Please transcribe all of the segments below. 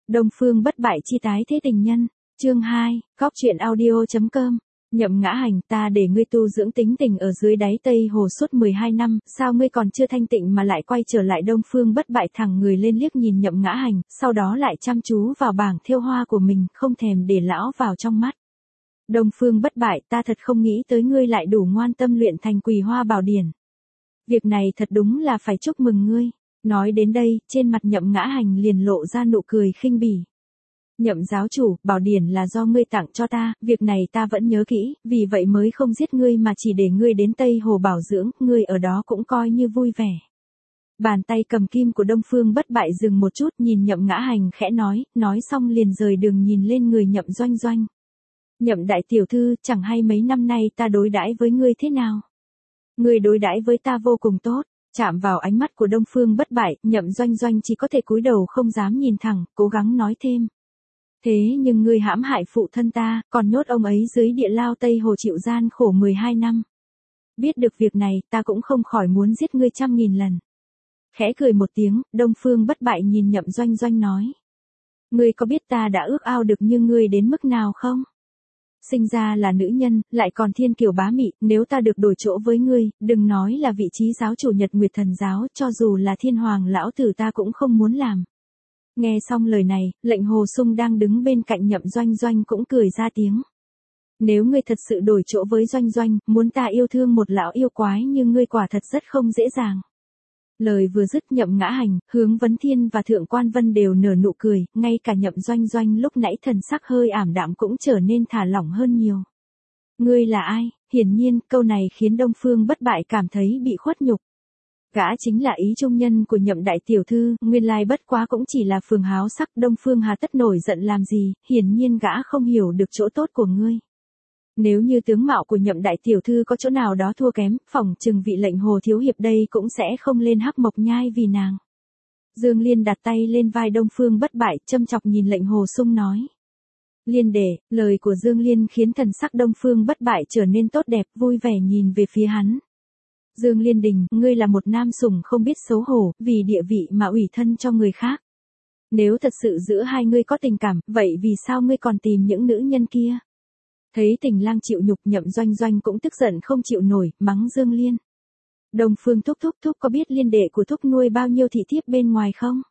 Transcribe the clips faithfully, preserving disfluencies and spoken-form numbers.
Đông Phương Bất Bại chi tái thế tình nhân, chương hai, góc truyện audio chấm com. Nhậm Ngã Hành, ta để ngươi tu dưỡng tính tình ở dưới đáy Tây Hồ suốt mười hai năm, sao ngươi còn chưa thanh tịnh mà lại quay trở lại? Đông Phương Bất Bại thẳng người lên liếc nhìn Nhậm Ngã Hành, sau đó lại chăm chú vào bảng thêu hoa của mình, không thèm để lão vào trong mắt. Đông Phương Bất Bại, ta thật không nghĩ tới ngươi lại đủ ngoan tâm luyện thành Quỳ Hoa Bảo Điển. Việc này thật đúng là phải chúc mừng ngươi. Nói đến đây, trên mặt Nhậm Ngã Hành liền lộ ra nụ cười khinh bỉ. Nhậm giáo chủ, bảo điển là do ngươi tặng cho ta, việc này ta vẫn nhớ kỹ, vì vậy mới không giết ngươi mà chỉ để ngươi đến Tây Hồ bảo dưỡng, ngươi ở đó cũng coi như vui vẻ. Bàn tay cầm kim của Đông Phương Bất Bại dừng một chút, nhìn Nhậm Ngã Hành khẽ nói, nói xong liền rời đường nhìn lên người Nhậm Doanh Doanh. Nhậm đại tiểu thư, chẳng hay mấy năm nay ta đối đãi với ngươi thế nào? Ngươi đối đãi với ta vô cùng tốt. Chạm vào ánh mắt của Đông Phương Bất Bại, Nhậm Doanh Doanh chỉ có thể cúi đầu không dám nhìn thẳng, cố gắng nói thêm. Thế nhưng ngươi hãm hại phụ thân ta, còn nhốt ông ấy dưới địa lao Tây Hồ chịu gian khổ mười hai năm. Biết được việc này, ta cũng không khỏi muốn giết ngươi trăm nghìn lần. Khẽ cười một tiếng, Đông Phương Bất Bại nhìn Nhậm Doanh Doanh nói. Ngươi có biết ta đã ước ao được như ngươi đến mức nào không? Sinh ra là nữ nhân, lại còn thiên kiều bá mị, nếu ta được đổi chỗ với ngươi, đừng nói là vị trí giáo chủ Nhật Nguyệt Thần giáo, cho dù là thiên hoàng lão tử ta cũng không muốn làm. Nghe xong lời này, Lệnh Hồ Sung đang đứng bên cạnh Nhậm Doanh Doanh cũng cười ra tiếng. Nếu ngươi thật sự đổi chỗ với Doanh Doanh, muốn ta yêu thương một lão yêu quái như ngươi quả thật rất không dễ dàng. Lời vừa dứt, Nhậm Ngã Hành, Hướng Vấn Thiên và Thượng Quan Vân đều nở nụ cười, ngay cả Nhậm Doanh Doanh lúc nãy thần sắc hơi ảm đạm cũng trở nên thả lỏng hơn nhiều. Ngươi là ai? Hiển nhiên, câu này khiến Đông Phương Bất Bại cảm thấy bị khuất nhục. Gã chính là ý trung nhân của Nhậm đại tiểu thư, nguyên lai bất quá cũng chỉ là phường háo sắc. Đông Phương hà tất nổi giận làm gì, hiển nhiên gã không hiểu được chỗ tốt của ngươi. Nếu như tướng mạo của Nhậm đại tiểu thư có chỗ nào đó thua kém, phỏng chừng vị Lệnh Hồ thiếu hiệp đây cũng sẽ không lên Hắc Mộc Nhai vì nàng. Dương Liên đặt tay lên vai Đông Phương Bất Bại, châm chọc nhìn Lệnh Hồ Sung nói. Liên đệ, lời của Dương Liên khiến thần sắc Đông Phương Bất Bại trở nên tốt đẹp, vui vẻ nhìn về phía hắn. Dương Liên Đình, ngươi là một nam sủng không biết xấu hổ, vì địa vị mà ủy thân cho người khác. Nếu thật sự giữa hai ngươi có tình cảm, vậy vì sao ngươi còn tìm những nữ nhân kia? Thấy Tình Lang chịu nhục, Nhậm Doanh Doanh cũng tức giận không chịu nổi, mắng Dương Liên. Đông Phương thúc thúc thúc có biết liên đệ của thúc nuôi bao nhiêu thị thiếp bên ngoài không?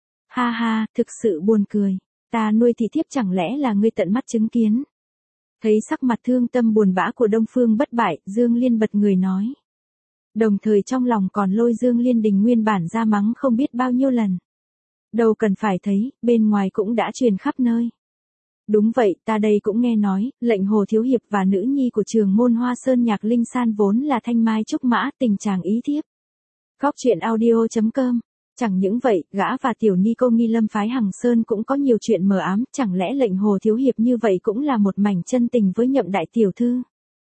Ha ha, thực sự buồn cười. Ta nuôi thị thiếp chẳng lẽ là ngươi tận mắt chứng kiến? Thấy sắc mặt thương tâm buồn bã của Đông Phương Bất Bại, Dương Liên bật người nói. Đồng thời trong lòng còn lôi Dương Liên Đình nguyên bản ra mắng không biết bao nhiêu lần. Đâu cần phải thấy, bên ngoài cũng đã truyền khắp nơi. Đúng vậy, ta đây cũng nghe nói, Lệnh Hồ thiếu hiệp và nữ nhi của trường môn Hoa Sơn Nhạc Linh San vốn là thanh mai trúc mã, tình chàng ý thiếp. Góc truyện audio chấm com. Chẳng những vậy, gã và tiểu ni cô Nghi Lâm phái Hằng Sơn cũng có nhiều chuyện mờ ám, chẳng lẽ Lệnh Hồ thiếu hiệp như vậy cũng là một mảnh chân tình với Nhậm đại tiểu thư?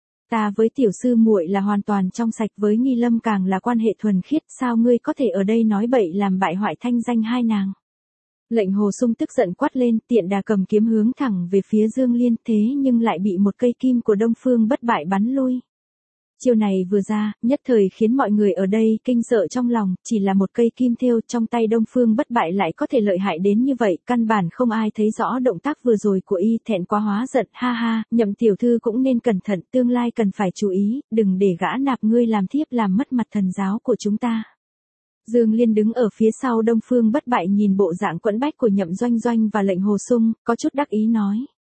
Ta với tiểu sư muội là hoàn toàn trong sạch, với Nghi Lâm càng là quan hệ thuần khiết, sao ngươi có thể ở đây nói bậy làm bại hoại thanh danh hai nàng? Lệnh Hồ Sung tức giận quát lên, tiện đà cầm kiếm hướng thẳng về phía Dương Liên, thế nhưng lại bị một cây kim của Đông Phương Bất Bại bắn lui. Chiêu này vừa ra, nhất thời khiến mọi người ở đây kinh sợ trong lòng, chỉ là một cây kim thêu trong tay Đông Phương Bất Bại lại có thể lợi hại đến như vậy, căn bản không ai thấy rõ động tác vừa rồi của y, thẹn quá hóa giận, ha ha, Nhậm tiểu thư cũng nên cẩn thận, tương lai cần phải chú ý, đừng để gã nạp ngươi làm thiếp làm mất mặt thần giáo của chúng ta. Dương Liên đứng ở phía sau Đông Phương Bất Bại nhìn bộ dạng quẫn bách của Nhậm Doanh Doanh và Lệnh Hồ Sung, có chút đắc ý nói.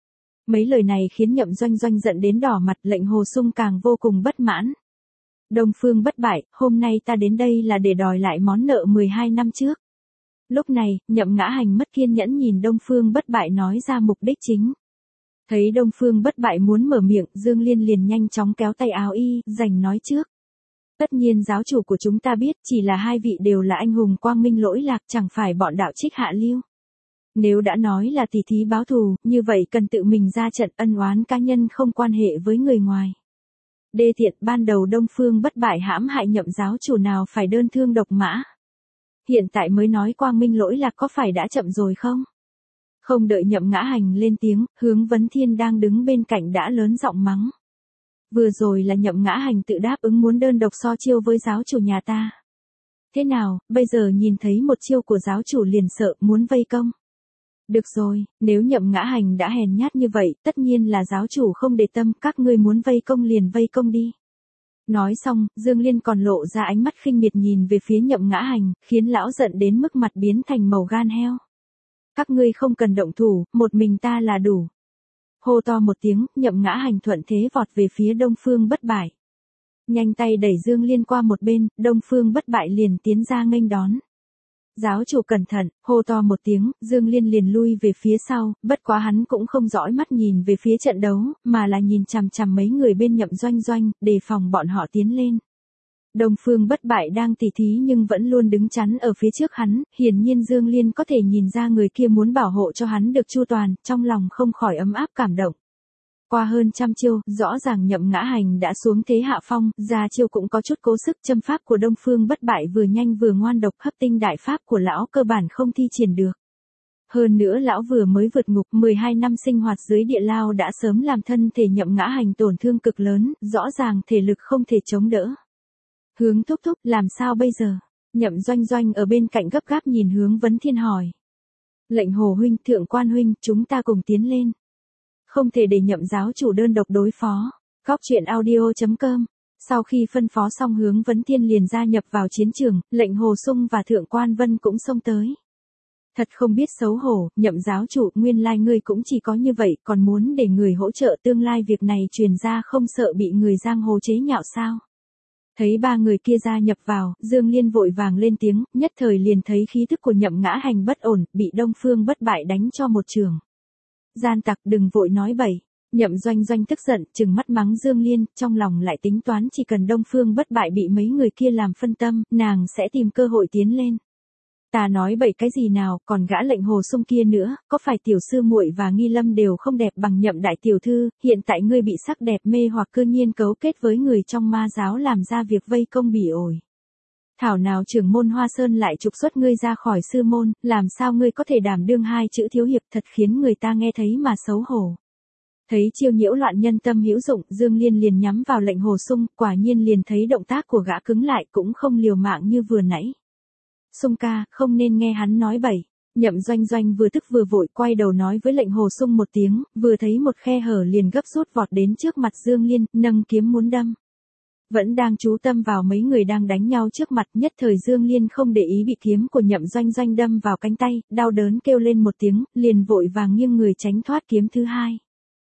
Mấy lời này khiến Nhậm Doanh Doanh giận đến đỏ mặt, Lệnh Hồ Sung càng vô cùng bất mãn. Đông Phương Bất Bại, hôm nay ta đến đây là để đòi lại món nợ mười hai năm trước. Lúc này, Nhậm Ngã Hành mất kiên nhẫn nhìn Đông Phương Bất Bại nói ra mục đích chính. Thấy Đông Phương Bất Bại muốn mở miệng, Dương Liên liền nhanh chóng kéo tay áo y, giành nói trước. Tất nhiên giáo chủ của chúng ta biết, chỉ là hai vị đều là anh hùng quang minh lỗi lạc, chẳng phải bọn đạo trích hạ lưu. Nếu đã nói là tỉ thí báo thù, như vậy cần tự mình ra trận, ân oán cá nhân không quan hệ với người ngoài. Đê tiện, ban đầu Đông Phương Bất Bại hãm hại Nhậm giáo chủ nào phải đơn thương độc mã. Hiện tại mới nói quang minh lỗi lạc có phải đã chậm rồi không? Không đợi Nhậm Ngã Hành lên tiếng, Hướng Vấn Thiên đang đứng bên cạnh đã lớn giọng mắng. Vừa rồi là Nhậm Ngã Hành tự đáp ứng muốn đơn độc so chiêu với giáo chủ nhà ta. Thế nào, bây giờ nhìn thấy một chiêu của giáo chủ liền sợ, muốn vây công. Được rồi, nếu Nhậm Ngã Hành đã hèn nhát như vậy, tất nhiên là giáo chủ không để tâm, các ngươi muốn vây công liền vây công đi. Nói xong, Dương Liên còn lộ ra ánh mắt khinh miệt nhìn về phía Nhậm Ngã Hành, khiến lão giận đến mức mặt biến thành màu gan heo. Các ngươi không cần động thủ, một mình ta là đủ. Hô to một tiếng, Nhậm Ngã Hành thuận thế vọt về phía Đông Phương Bất Bại. Nhanh tay đẩy Dương Liên qua một bên, Đông Phương Bất Bại liền tiến ra nghênh đón. Giáo chủ cẩn thận, hô to một tiếng, Dương Liên liền lui về phía sau, bất quá hắn cũng không dõi mắt nhìn về phía trận đấu, mà là nhìn chằm chằm mấy người bên Nhậm Doanh Doanh, đề phòng bọn họ tiến lên. Đông Phương Bất Bại đang tỉ thí nhưng vẫn luôn đứng chắn ở phía trước hắn, hiển nhiên Dương Liên có thể nhìn ra người kia muốn bảo hộ cho hắn được chu toàn, trong lòng không khỏi ấm áp cảm động. Qua hơn trăm chiêu, rõ ràng Nhậm Ngã Hành đã xuống thế hạ phong, ra chiêu cũng có chút cố sức, châm pháp của Đông Phương Bất Bại vừa nhanh vừa ngoan độc, hấp tinh đại pháp của lão cơ bản không thi triển được. Hơn nữa lão vừa mới vượt ngục mười hai năm sinh hoạt dưới địa lao đã sớm làm thân thể Nhậm Ngã Hành tổn thương cực lớn, rõ ràng thể lực không thể chống đỡ. Hướng thúc thúc, làm sao bây giờ? Nhậm Doanh Doanh ở bên cạnh gấp gáp nhìn Hướng Vấn Thiên hỏi. Lệnh Hồ huynh, Thượng Quan huynh, chúng ta cùng tiến lên. Không thể để Nhậm giáo chủ đơn độc đối phó. Góc truyện audio chấm com. Sau khi phân phó xong, Hướng Vấn Thiên liền gia nhập vào chiến trường, Lệnh Hồ Sung và Thượng Quan Vân cũng xông tới. Thật không biết xấu hổ, Nhậm giáo chủ, nguyên lai ngươi cũng chỉ có như vậy, còn muốn để người hỗ trợ, tương lai việc này truyền ra không sợ bị người giang hồ chế nhạo sao? Thấy ba người kia gia nhập vào, Dương Liên vội vàng lên tiếng, nhất thời liền thấy khí thức của Nhậm Ngã Hành bất ổn, bị Đông Phương Bất Bại đánh cho một trường. Gian tặc, đừng vội nói bậy. Nhậm Doanh Doanh tức giận, trừng mắt mắng Dương Liên, trong lòng lại tính toán chỉ cần Đông Phương Bất Bại bị mấy người kia làm phân tâm, nàng sẽ tìm cơ hội tiến lên. Ta nói bậy cái gì nào, còn gã Lệnh Hồ Sung kia nữa, có phải tiểu sư muội và Nghi Lâm đều không đẹp bằng Nhậm đại tiểu thư, hiện tại ngươi bị sắc đẹp mê hoặc cư nhiên cấu kết với người trong ma giáo làm ra việc vây công bỉ ổi. Thảo nào trưởng môn Hoa Sơn lại trục xuất ngươi ra khỏi sư môn, làm sao ngươi có thể đảm đương hai chữ thiếu hiệp, thật khiến người ta nghe thấy mà xấu hổ. Thấy chiêu nhiễu loạn nhân tâm hữu dụng, Dương Liên liền nhắm vào Lệnh Hồ Sung, quả nhiên liền thấy động tác của gã cứng lại, cũng không liều mạng như vừa nãy. Sung ca, không nên nghe hắn nói bậy. Nhậm Doanh Doanh vừa tức vừa vội quay đầu nói với Lệnh Hồ Sung một tiếng, vừa thấy một khe hở liền gấp rút vọt đến trước mặt Dương Liên, nâng kiếm muốn đâm. Vẫn đang chú tâm vào mấy người đang đánh nhau trước mặt, nhất thời Dương Liên không để ý bị kiếm của Nhậm Doanh Doanh đâm vào cánh tay, đau đớn kêu lên một tiếng, liền vội vàng nghiêng người tránh thoát kiếm thứ hai.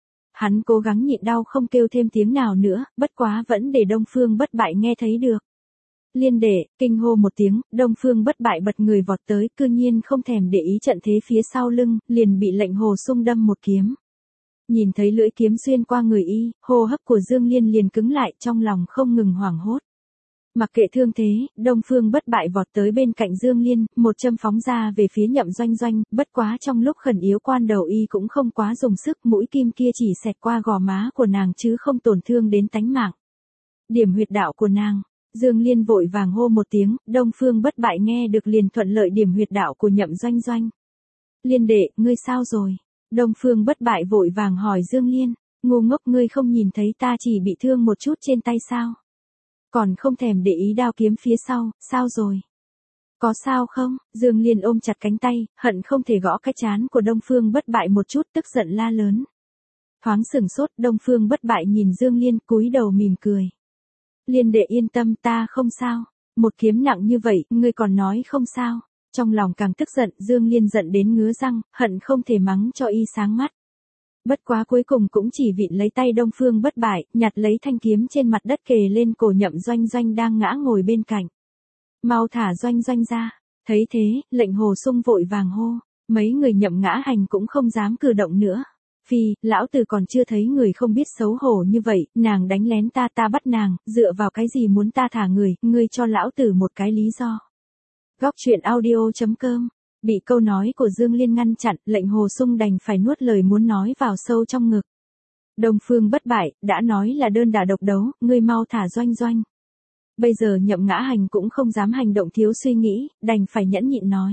Hắn cố gắng nhịn đau không kêu thêm tiếng nào nữa, bất quá vẫn để Đông Phương Bất Bại nghe thấy được. Liên đệ, kinh hô một tiếng, Đông Phương Bất Bại bật người vọt tới, cư nhiên không thèm để ý trận thế phía sau lưng, liền bị Lệnh Hồ Sung đâm một kiếm. Nhìn thấy lưỡi kiếm xuyên qua người y, hô hấp của Dương Liên liền cứng lại, trong lòng không ngừng hoảng hốt. Mặc kệ thương thế, Đông Phương Bất Bại vọt tới bên cạnh Dương Liên, một châm phóng ra về phía Nhậm Doanh Doanh, bất quá trong lúc khẩn yếu quan đầu y cũng không quá dùng sức, mũi kim kia chỉ xẹt qua gò má của nàng chứ không tổn thương đến tánh mạng. Điểm huyệt đạo của nàng. Dương Liên vội vàng hô một tiếng, Đông Phương Bất Bại nghe được liền thuận lợi điểm huyệt đạo của Nhậm Doanh Doanh. Liên đệ, ngươi sao rồi? Đông Phương Bất Bại vội vàng hỏi Dương Liên, ngu ngốc, ngươi không nhìn thấy ta chỉ bị thương một chút trên tay sao? Còn không thèm để ý đao kiếm phía sau, sao rồi? Có sao không? Dương Liên ôm chặt cánh tay, hận không thể gõ cái trán của Đông Phương Bất Bại một chút, tức giận la lớn. Thoáng sửng sốt, Đông Phương Bất Bại nhìn Dương Liên cúi đầu mỉm cười. Liên đệ yên tâm, ta không sao. Một kiếm nặng như vậy, ngươi còn nói không sao. Trong lòng càng tức giận, Dương Liên giận đến ngứa răng, hận không thể mắng cho y sáng mắt. Bất quá cuối cùng cũng chỉ vịn lấy tay Đông Phương Bất Bại, nhặt lấy thanh kiếm trên mặt đất kề lên cổ Nhậm Doanh Doanh đang ngã ngồi bên cạnh. Mau thả Doanh Doanh ra. Thấy thế, Lệnh Hồ Sung vội vàng hô. Mấy người Nhậm Ngã Hành cũng không dám cử động nữa. Phi, lão tử còn chưa thấy người không biết xấu hổ như vậy, nàng đánh lén ta, ta bắt nàng, dựa vào cái gì muốn ta thả người, ngươi cho lão tử một cái lý do. Góc truyện audio chấm com. Bị câu nói của Dương Liên ngăn chặn, Lệnh Hồ Sung đành phải nuốt lời muốn nói vào sâu trong ngực. Đông Phương Bất Bại, đã nói là đơn đả độc đấu, ngươi mau thả Doanh Doanh. Bây giờ Nhậm Ngã Hành cũng không dám hành động thiếu suy nghĩ, đành phải nhẫn nhịn nói.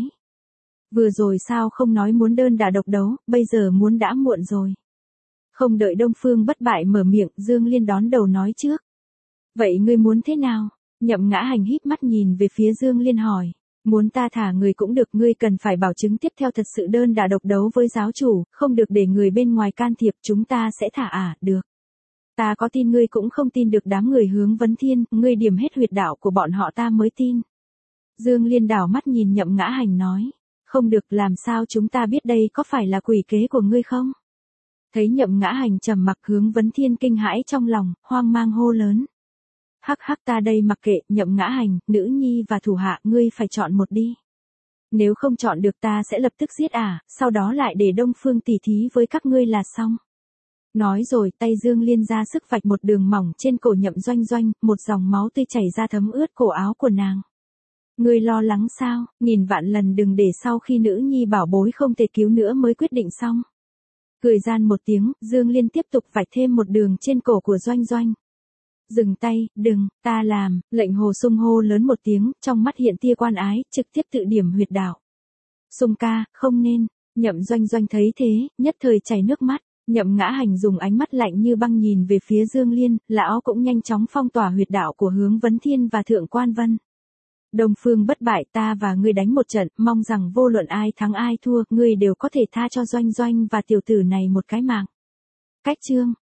Vừa rồi sao không nói muốn đơn đả độc đấu, bây giờ muốn đã muộn rồi. Không đợi Đông Phương Bất Bại mở miệng, Dương Liên đón đầu nói trước. Vậy ngươi muốn thế nào? Nhậm Ngã Hành híp mắt nhìn về phía Dương Liên hỏi. Muốn ta thả người cũng được, ngươi cần phải bảo chứng tiếp theo thật sự đơn đả độc đấu với giáo chủ, không được để người bên ngoài can thiệp, chúng ta sẽ thả à, được. Ta có tin ngươi cũng không tin được đám người Hướng Vấn Thiên, ngươi điểm hết huyệt đạo của bọn họ ta mới tin. Dương Liên đảo mắt nhìn Nhậm Ngã Hành nói, không được, làm sao chúng ta biết đây có phải là quỷ kế của ngươi không? Thấy Nhậm Ngã Hành trầm mặc, Hướng Vấn Thiên kinh hãi trong lòng, hoang mang hô lớn. Hắc hắc, ta đây mặc kệ, Nhậm Ngã Hành, nữ nhi và thủ hạ, ngươi phải chọn một đi. Nếu không chọn được ta sẽ lập tức giết ả, sau đó lại để Đông Phương tỉ thí với các ngươi là xong. Nói rồi tay Dương Liên ra sức vạch một đường mỏng trên cổ Nhậm Doanh Doanh, một dòng máu tươi chảy ra thấm ướt cổ áo của nàng. Ngươi lo lắng sao, nghìn vạn lần đừng để sau khi nữ nhi bảo bối không thể cứu nữa mới quyết định xong. Cười gian một tiếng, Dương Liên tiếp tục vạch thêm một đường trên cổ của Doanh Doanh. Dừng tay, đừng, ta làm, lệnh Hồ Sung hô lớn một tiếng, trong mắt hiện tia quan ái, trực tiếp tự điểm huyệt đạo. Sung ca, không nên, Nhậm Doanh Doanh thấy thế, nhất thời chảy nước mắt. Nhậm Ngã Hành dùng ánh mắt lạnh như băng nhìn về phía Dương Liên, lão cũng nhanh chóng phong tỏa huyệt đạo của Hướng Vấn Thiên và Thượng Quan Vân. Đông Phương bất bại, ta và ngươi đánh một trận, mong rằng vô luận ai thắng ai thua, ngươi đều có thể tha cho Doanh Doanh và tiểu tử này một cái mạng. Cách chương